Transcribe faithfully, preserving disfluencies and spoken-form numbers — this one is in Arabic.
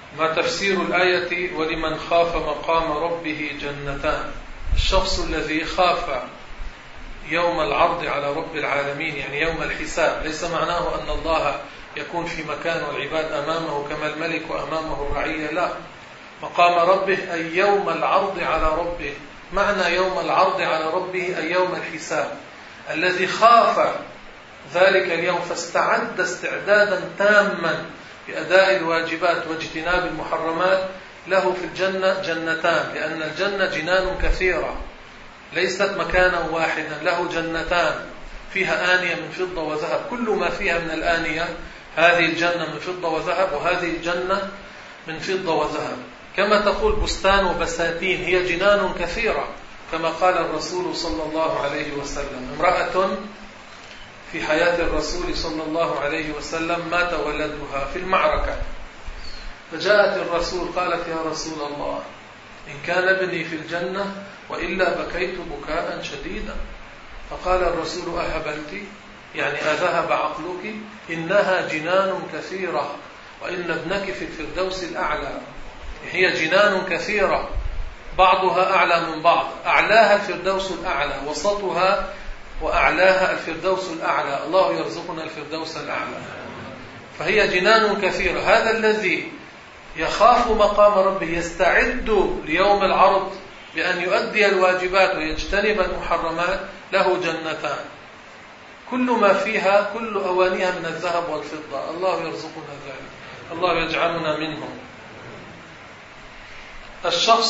ما تفسير الآية ولمن خاف مقام ربه جنتان؟ الشخص الذي خاف يوم العرض على رب العالمين، يعني يوم الحساب، ليس معناه أن الله يكون في مكان والعباد أمامه كما الملك وأمامه الرعية، لا، مقام ربه أي يوم العرض على ربه. معنى يوم العرض على ربه أي يوم الحساب، الذي خاف ذلك اليوم فاستعد استعدادا تاما بأداء الواجبات واجتناب المحرمات، له في الجنة جنتان، لأن الجنة جنان كثيرة ليست مكانا واحدا، له جنتان فيها آنية من فضة وذهب، كل ما فيها من الآنية، هذه الجنة من فضة وذهب وهذه الجنة من فضة وذهب. كما تقول بستان وبساتين، هي جنان كثيرة، كما قال الرسول صلى الله عليه وسلم. امرأة في حياة الرسول صلى الله عليه وسلم مات ولدها في المعركة، فجاءت الرسول قالت: يا رسول الله، إن كان ابني في الجنة وإلا بكيت بكاء شديدا. فقال الرسول: أهبلت؟ يعني أذهب عقلك؟ إنها جنان كثيرة وإن ابنك في الفردوس الأعلى. هي جنان كثيرة بعضها أعلى من بعض، أعلاها الفردوس الأعلى، وسطها وأعلاها الفردوس الأعلى، الله يرزقنا الفردوس الأعلى. فهي جنان كثيرة. هذا الذي يخاف مقام ربه يستعد ليوم العرض بأن يؤدي الواجبات ويجتنب المحرمات، له جنتان كل ما فيها، كل أوانيها من الذهب والفضة، الله يرزقنا ذلك، الله يجعلنا منهم. الشخص